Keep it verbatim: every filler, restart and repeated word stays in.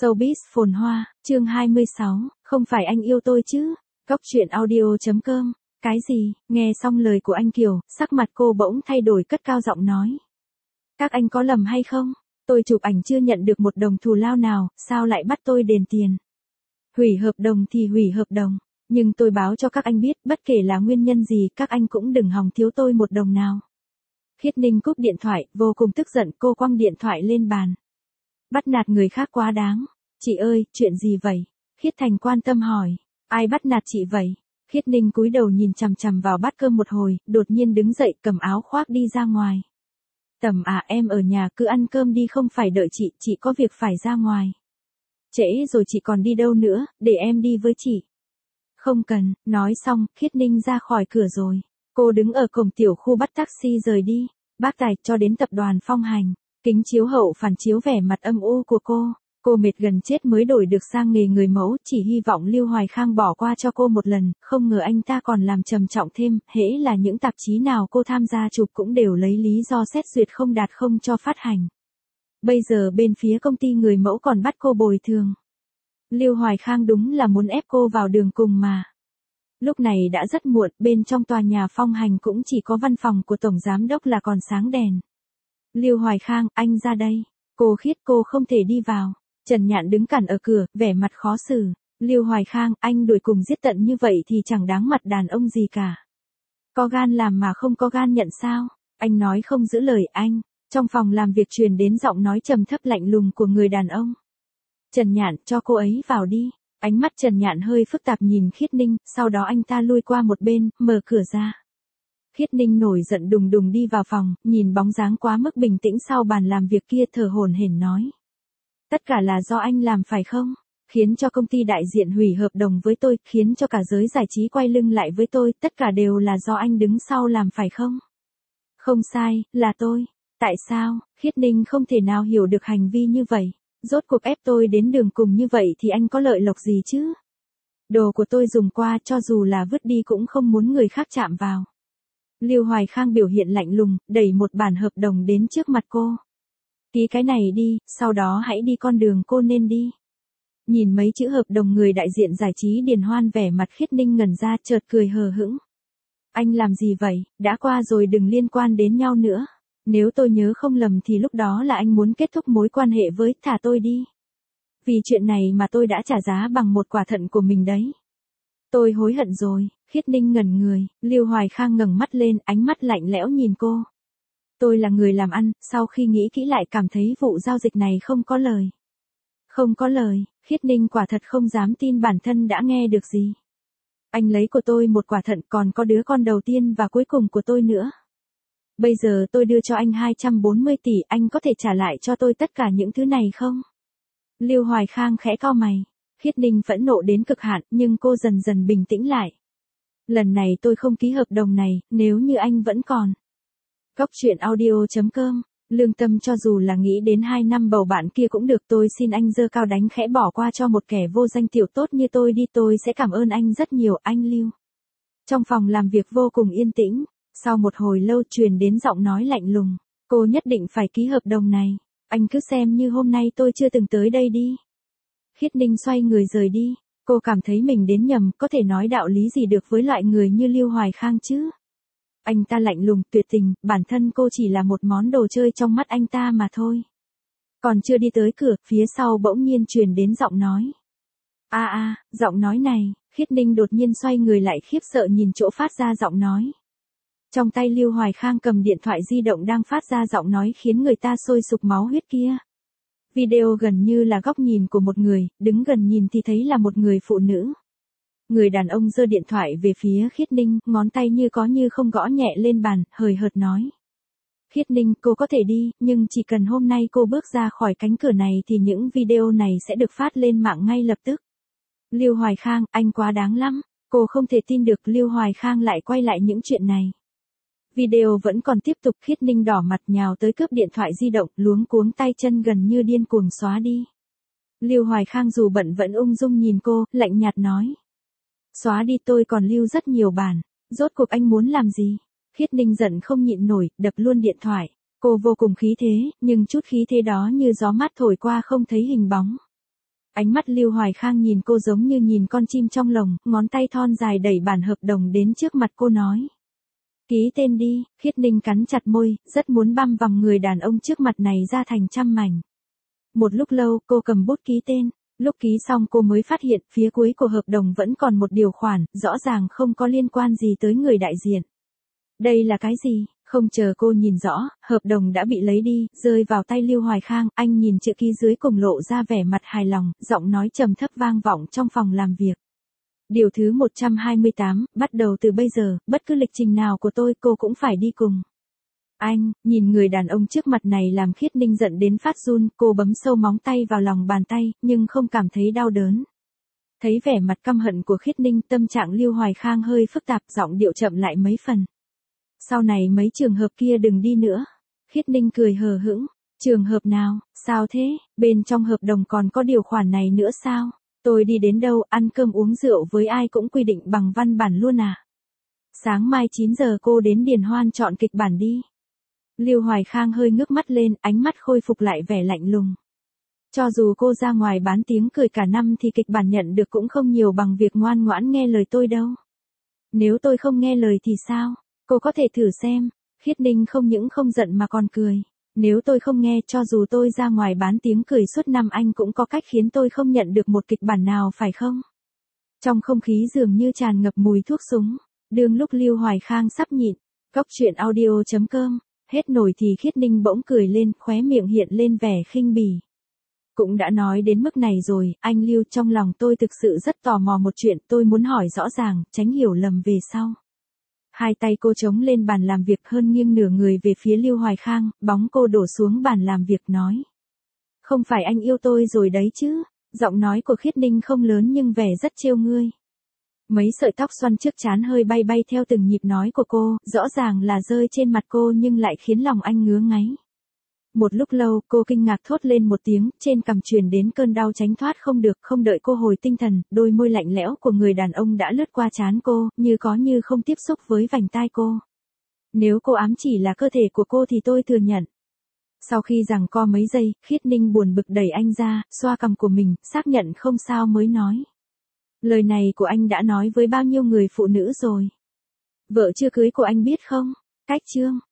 Showbiz phồn hoa, chương hai mươi sáu, không phải anh yêu tôi chứ? Cóc truyện audio chấm com. Cái gì? Nghe xong lời của anh Kiều, sắc mặt cô bỗng thay đổi, cất cao giọng nói. Các anh có lầm hay không? Tôi chụp ảnh chưa nhận được một đồng thù lao nào, sao lại bắt tôi đền tiền? Hủy hợp đồng thì hủy hợp đồng, nhưng tôi báo cho các anh biết, bất kể là nguyên nhân gì, các anh cũng đừng hòng thiếu tôi một đồng nào. Khiết Ninh cúp điện thoại, vô cùng tức giận, cô quăng điện thoại lên bàn. Bắt nạt người khác quá đáng. Chị ơi, chuyện gì vậy? Khiết Thành quan tâm hỏi. Ai bắt nạt chị vậy? Khiết Ninh cúi đầu nhìn chằm chằm vào bát cơm một hồi, đột nhiên đứng dậy cầm áo khoác đi ra ngoài. Tầm à, em ở nhà cứ ăn cơm đi, không phải đợi chị, chị có việc phải ra ngoài. Trễ rồi chị còn đi đâu nữa, để em đi với chị. Không cần, nói xong, Khiết Ninh ra khỏi cửa rồi. Cô đứng ở cổng tiểu khu bắt taxi rời đi. Bác tài cho đến tập đoàn Phong Hành. Kính chiếu hậu phản chiếu vẻ mặt âm u của cô. Cô mệt gần chết mới đổi được sang nghề người mẫu, chỉ hy vọng Lưu Hoài Khang bỏ qua cho cô một lần, không ngờ anh ta còn làm trầm trọng thêm, hễ là những tạp chí nào cô tham gia chụp cũng đều lấy lý do xét duyệt không đạt không cho phát hành. Bây giờ bên phía công ty người mẫu còn bắt cô bồi thường. Lưu Hoài Khang đúng là muốn ép cô vào đường cùng mà. Lúc này đã rất muộn, bên trong tòa nhà Phong Hành cũng chỉ có văn phòng của tổng giám đốc là còn sáng đèn. Lưu Hoài Khang, anh ra đây. Cô Khiết, cô không thể đi vào. Trần Nhạn đứng cản ở cửa, vẻ mặt khó xử. Lưu Hoài Khang, anh đuổi cùng giết tận như vậy thì chẳng đáng mặt đàn ông gì cả. Có gan làm mà không có gan nhận sao? Anh nói không giữ lời anh. Trong phòng làm việc truyền đến giọng nói trầm thấp lạnh lùng của người đàn ông. Trần Nhạn, cho cô ấy vào đi. Ánh mắt Trần Nhạn hơi phức tạp nhìn Khiết Ninh, sau đó anh ta lui qua một bên, mở cửa ra. Khiết Ninh nổi giận đùng đùng đi vào phòng, nhìn bóng dáng quá mức bình tĩnh sau bàn làm việc kia, thở hổn hển nói. Tất cả là do anh làm phải không? Khiến cho công ty đại diện hủy hợp đồng với tôi, khiến cho cả giới giải trí quay lưng lại với tôi, tất cả đều là do anh đứng sau làm phải không? Không sai, là tôi. Tại sao? Khiết Ninh không thể nào hiểu được hành vi như vậy. Rốt cuộc ép tôi đến đường cùng như vậy thì anh có lợi lộc gì chứ? Đồ của tôi dùng qua, cho dù là vứt đi cũng không muốn người khác chạm vào. Lưu Hoài Khang biểu hiện lạnh lùng, đẩy một bản hợp đồng đến trước mặt cô. Ký cái này đi, sau đó hãy đi con đường cô nên đi. Nhìn mấy chữ hợp đồng, người đại diện giải trí Điền Hoan vẻ mặt Khiết Ninh ngẩn ra, chợt cười hờ hững. Anh làm gì vậy? Đã qua rồi, đừng liên quan đến nhau nữa. Nếu tôi nhớ không lầm thì lúc đó là anh muốn kết thúc mối quan hệ với, thả tôi đi. Vì chuyện này mà tôi đã trả giá bằng một quả thận của mình đấy. Tôi hối hận rồi. Khiết Ninh ngẩn người, Lưu Hoài Khang ngẩng mắt lên, ánh mắt lạnh lẽo nhìn cô. Tôi là người làm ăn, sau khi nghĩ kỹ lại cảm thấy vụ giao dịch này không có lời. Không có lời, Khiết Ninh quả thật không dám tin bản thân đã nghe được gì. Anh lấy của tôi một quả thận, còn có đứa con đầu tiên và cuối cùng của tôi nữa. Bây giờ tôi đưa cho anh hai trăm bốn mươi tỷ, anh có thể trả lại cho tôi tất cả những thứ này không? Lưu Hoài Khang khẽ cau mày. Khiết Ninh phẫn nộ đến cực hạn, nhưng cô dần dần bình tĩnh lại. Lần này tôi không ký hợp đồng này, nếu như anh vẫn còn. Cóc truyện audio chấm com. Lương tâm cho dù là nghĩ đến hai năm bầu bạn kia cũng được, tôi xin anh giơ cao đánh khẽ bỏ qua cho một kẻ vô danh tiểu tốt như tôi đi, tôi sẽ cảm ơn anh rất nhiều, anh Lưu. Trong phòng làm việc vô cùng yên tĩnh, sau một hồi lâu truyền đến giọng nói lạnh lùng. Cô nhất định phải ký hợp đồng này, anh cứ xem như hôm nay tôi chưa từng tới đây đi. Khiết Ninh xoay người rời đi, cô cảm thấy mình đến nhầm, có thể nói đạo lý gì được với loại người như Lưu Hoài Khang chứ? Anh ta lạnh lùng, tuyệt tình, bản thân cô chỉ là một món đồ chơi trong mắt anh ta mà thôi. Còn chưa đi tới cửa, phía sau bỗng nhiên truyền đến giọng nói. A a, giọng nói này, Khiết Ninh đột nhiên xoay người lại, khiếp sợ nhìn chỗ phát ra giọng nói. Trong tay Lưu Hoài Khang cầm điện thoại di động đang phát ra giọng nói khiến người ta sôi sục máu huyết kia. Video gần như là góc nhìn của một người, đứng gần nhìn thì thấy là một người phụ nữ. Người đàn ông giơ điện thoại về phía Khiết Ninh, ngón tay như có như không gõ nhẹ lên bàn, hời hợt nói. Khiết Ninh, cô có thể đi, nhưng chỉ cần hôm nay cô bước ra khỏi cánh cửa này thì những video này sẽ được phát lên mạng ngay lập tức. Lưu Hoài Khang, anh quá đáng lắm. Cô không thể tin được Lưu Hoài Khang lại quay lại những chuyện này. Video vẫn còn tiếp tục, Khiết Ninh đỏ mặt nhào tới cướp điện thoại di động, luống cuống tay chân gần như điên cuồng xóa đi. Lưu Hoài Khang dù bận vẫn ung dung nhìn cô, lạnh nhạt nói. Xóa đi, tôi còn lưu rất nhiều bản. Rốt cuộc anh muốn làm gì? Khiết Ninh giận không nhịn nổi, đập luôn điện thoại. Cô vô cùng khí thế, nhưng chút khí thế đó như gió mát thổi qua không thấy hình bóng. Ánh mắt Lưu Hoài Khang nhìn cô giống như nhìn con chim trong lồng, ngón tay thon dài đẩy bản hợp đồng đến trước mặt cô nói. Ký tên đi. Khiết Ninh cắn chặt môi, rất muốn băm vằm người đàn ông trước mặt này ra thành trăm mảnh. Một lúc lâu, cô cầm bút ký tên. Lúc ký xong cô mới phát hiện phía cuối của hợp đồng vẫn còn một điều khoản, rõ ràng không có liên quan gì tới người đại diện. Đây là cái gì? Không chờ cô nhìn rõ, hợp đồng đã bị lấy đi, rơi vào tay Lưu Hoài Khang, anh nhìn chữ ký dưới cùng lộ ra vẻ mặt hài lòng, giọng nói trầm thấp vang vọng trong phòng làm việc. Điều thứ một trăm hai mươi tám, bắt đầu từ bây giờ, bất cứ lịch trình nào của tôi cô cũng phải đi cùng. Anh, nhìn người đàn ông trước mặt này làm Khiết Ninh giận đến phát run, cô bấm sâu móng tay vào lòng bàn tay, nhưng không cảm thấy đau đớn. Thấy vẻ mặt căm hận của Khiết Ninh, tâm trạng Lưu Hoài Khang hơi phức tạp, giọng điệu chậm lại mấy phần. Sau này mấy trường hợp kia đừng đi nữa. Khiết Ninh cười hờ hững. Trường hợp nào, sao thế, bên trong hợp đồng còn có điều khoản này nữa sao? Tôi đi đến đâu, ăn cơm uống rượu với ai cũng quy định bằng văn bản luôn à? Sáng mai chín giờ cô đến Điền Hoan chọn kịch bản đi. Lưu Hoài Khang hơi ngước mắt lên, ánh mắt khôi phục lại vẻ lạnh lùng. Cho dù cô ra ngoài bán tiếng cười cả năm thì kịch bản nhận được cũng không nhiều bằng việc ngoan ngoãn nghe lời tôi đâu. Nếu tôi không nghe lời thì sao? Cô có thể thử xem. Khiết Ninh không những không giận mà còn cười. Nếu tôi không nghe, cho dù tôi ra ngoài bán tiếng cười suốt năm anh cũng có cách khiến tôi không nhận được một kịch bản nào phải không? Trong không khí dường như tràn ngập mùi thuốc súng. Đương lúc Lưu Hoài Khang sắp nhịn. Cốc truyện audio chấm com. Hết nổi thì Khiết Ninh bỗng cười lên, khóe miệng hiện lên vẻ khinh bỉ. Cũng đã nói đến mức này rồi, anh Lưu, trong lòng tôi thực sự rất tò mò một chuyện, tôi muốn hỏi rõ ràng, tránh hiểu lầm về sau. Hai tay cô chống lên bàn làm việc, hơn nghiêng nửa người về phía Lưu Hoài Khang, bóng cô đổ xuống bàn làm việc nói. Không phải anh yêu tôi rồi đấy chứ? Giọng nói của Khiết Ninh không lớn nhưng vẻ rất trêu ngươi. Mấy sợi tóc xoăn trước trán hơi bay bay theo từng nhịp nói của cô, rõ ràng là rơi trên mặt cô nhưng lại khiến lòng anh ngứa ngáy. Một lúc lâu, cô kinh ngạc thốt lên một tiếng, trên cằm truyền đến cơn đau tránh thoát không được, không đợi cô hồi tinh thần, đôi môi lạnh lẽo của người đàn ông đã lướt qua trán cô, như có như không tiếp xúc với vành tai cô. Nếu cô ám chỉ là cơ thể của cô thì tôi thừa nhận. Sau khi giằng co mấy giây, Khiết Ninh buồn bực đẩy anh ra, xoa cằm của mình, xác nhận không sao mới nói. Lời này của anh đã nói với bao nhiêu người phụ nữ rồi? Vợ chưa cưới của anh biết không? Cách chương.